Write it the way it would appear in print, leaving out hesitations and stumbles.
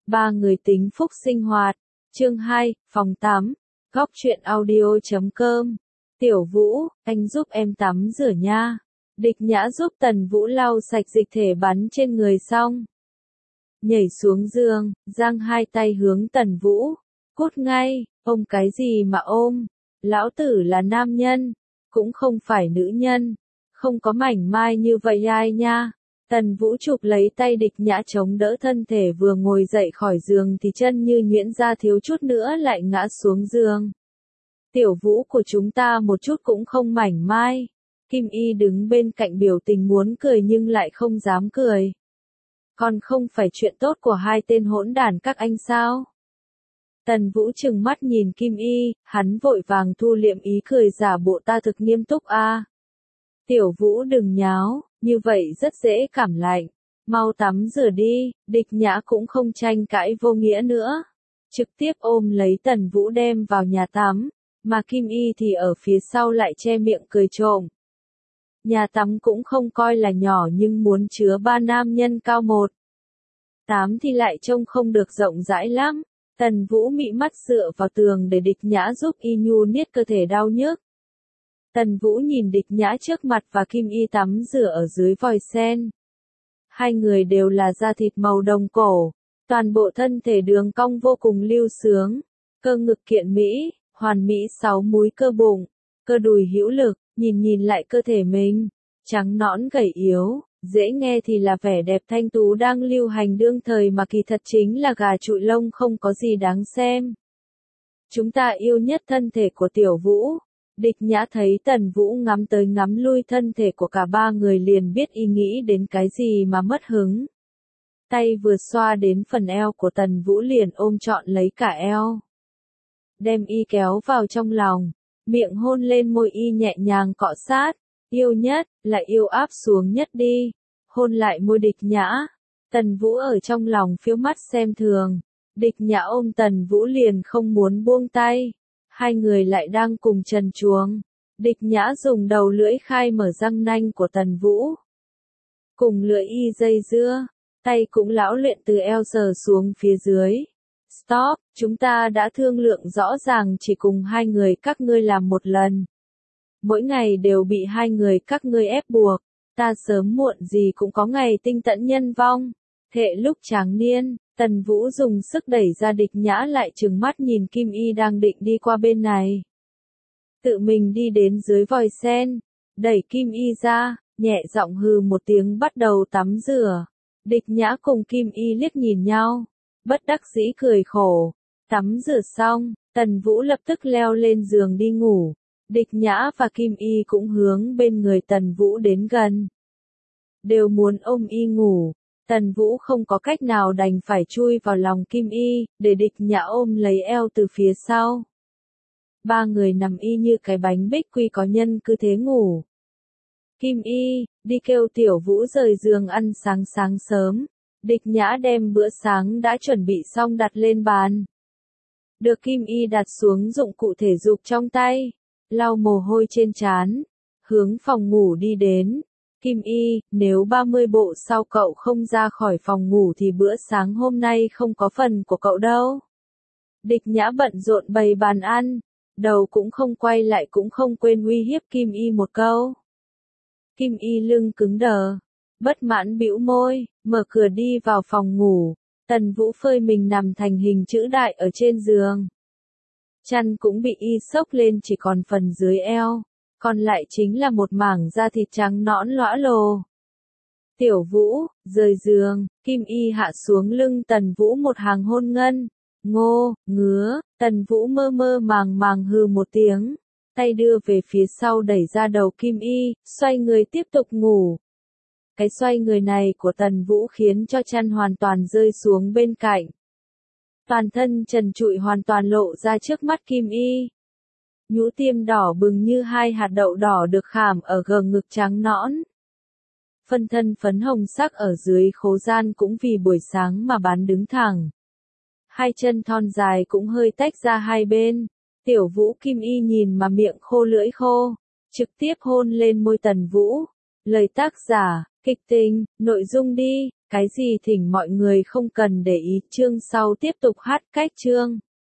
Ba người tính phúc sinh hoạt. Chương 2, phòng tắm. Góc truyện audio.com. Tiểu Vũ, anh giúp em tắm rửa nha. Địch Nhã giúp Tần Vũ lau sạch dịch thể bắn trên người xong. Nhảy xuống giường, giang hai tay hướng Tần Vũ. Cút ngay, ôm cái gì mà ôm. Lão tử là nam nhân, cũng không phải nữ nhân. Không có mảnh mai như vậy ai nha. Tần Vũ chụp lấy tay Địch Nhã chống đỡ thân thể vừa ngồi dậy khỏi giường thì chân như nhuyễn ra thiếu chút nữa lại ngã xuống giường. Tiểu Vũ của chúng ta một chút cũng không mảnh mai. Kim Y đứng bên cạnh biểu tình muốn cười nhưng lại không dám cười. Còn không phải chuyện tốt của hai tên hỗn đản các anh sao? Tần Vũ trừng mắt nhìn Kim Y, hắn vội vàng thu liệm ý cười giả bộ ta thực nghiêm túc a. Tiểu Vũ đừng nháo, như vậy rất dễ cảm lạnh. Mau tắm rửa đi, Địch Nhã cũng không tranh cãi vô nghĩa nữa. Trực tiếp ôm lấy Tần Vũ đem vào nhà tắm, mà Kim Y thì ở phía sau lại che miệng cười trộm. Nhà tắm cũng không coi là nhỏ nhưng muốn chứa ba nam nhân cao 1m8 thì lại trông không được rộng rãi lắm. Tần Vũ mị mắt dựa vào tường để Địch Nhã giúp y nhu niết cơ thể đau nhức. Tần Vũ nhìn Địch Nhã trước mặt và Kim Y tắm rửa ở dưới vòi sen. Hai người đều là da thịt màu đồng cổ, toàn bộ thân thể đường cong vô cùng lưu sướng, cơ ngực kiện mỹ, hoàn mỹ 6 múi cơ bụng, cơ đùi hữu lực, nhìn lại cơ thể mình, trắng nõn gầy yếu, dễ nghe thì là vẻ đẹp thanh tú đang lưu hành đương thời mà kỳ thật chính là gà trụi lông không có gì đáng xem. Chúng ta yêu nhất thân thể của Tiểu Vũ. Địch Nhã thấy Tần Vũ ngắm tới ngắm lui thân thể của cả ba người liền biết y nghĩ đến cái gì mà mất hứng. Tay vừa xoa đến phần eo của Tần Vũ liền ôm trọn lấy cả eo. Đem y kéo vào trong lòng, miệng hôn lên môi y nhẹ nhàng cọ sát, yêu nhất, lại yêu áp xuống nhất đi, hôn lại môi Địch Nhã. Tần Vũ ở trong lòng phiếu mắt xem thường, Địch Nhã ôm Tần Vũ liền không muốn buông tay. Hai người lại đang cùng trần truồng. Địch Nhã dùng đầu lưỡi khai mở răng nanh của Tần Vũ. Cùng lưỡi y dây dưa, tay cũng lão luyện từ eo sờ xuống phía dưới. Stop, chúng ta đã thương lượng rõ ràng chỉ cùng hai người các ngươi làm một lần. Mỗi ngày đều bị hai người các ngươi ép buộc, ta sớm muộn gì cũng có ngày tinh tẫn nhân vong. Thệ lúc tráng niên. Tần Vũ dùng sức đẩy ra Địch Nhã lại trừng mắt nhìn Kim Y đang định đi qua bên này. Tự mình đi đến dưới vòi sen, đẩy Kim Y ra, nhẹ giọng hừ một tiếng bắt đầu tắm rửa. Địch Nhã cùng Kim Y liếc nhìn nhau, bất đắc dĩ cười khổ. Tắm rửa xong, Tần Vũ lập tức leo lên giường đi ngủ. Địch Nhã và Kim Y cũng hướng bên người Tần Vũ đến gần. Đều muốn ôm y ngủ. Tần Vũ không có cách nào đành phải chui vào lòng Kim Y, để Địch Nhã ôm lấy eo từ phía sau. Ba người nằm y như cái bánh bích quy có nhân cứ thế ngủ. Kim Y, đi kêu Tiểu Vũ rời giường ăn sáng sớm. Địch Nhã đem bữa sáng đã chuẩn bị xong đặt lên bàn. Được Kim Y đặt xuống dụng cụ thể dục trong tay, lau mồ hôi trên trán, hướng phòng ngủ đi đến. Kim Y, nếu 30 bộ sau cậu không ra khỏi phòng ngủ thì bữa sáng hôm nay không có phần của cậu đâu. Địch Nhã bận rộn bày bàn ăn, đầu cũng không quay lại cũng không quên uy hiếp Kim Y một câu. Kim Y lưng cứng đờ, bất mãn bĩu môi, mở cửa đi vào phòng ngủ. Tần Vũ phơi mình nằm thành hình chữ đại ở trên giường. Chăn cũng bị y xốc lên chỉ còn phần dưới eo. Còn lại chính là một mảng da thịt trắng nõn lõa lồ. Tiểu Vũ, rời giường, Kim Y hạ xuống lưng Tần Vũ một hàng hôn ngân. Ngô, ngứa, Tần Vũ mơ màng hừ một tiếng. Tay đưa về phía sau đẩy ra đầu Kim Y, xoay người tiếp tục ngủ. Cái xoay người này của Tần Vũ khiến cho chăn hoàn toàn rơi xuống bên cạnh. Toàn thân trần trụi hoàn toàn lộ ra trước mắt Kim Y. Nhũ tiêm đỏ bừng như hai hạt đậu đỏ được khảm ở gờ ngực trắng nõn. Phân thân phấn hồng sắc ở dưới khố gian cũng vì buổi sáng mà bán đứng thẳng. Hai chân thon dài cũng hơi tách ra hai bên. Tiểu Vũ Kim Y nhìn mà miệng khô lưỡi khô, trực tiếp hôn lên môi Tần Vũ. Lời tác giả, kịch tính, nội dung đi. Cái gì thỉnh mọi người không cần để ý, chương sau tiếp tục hát cách chương.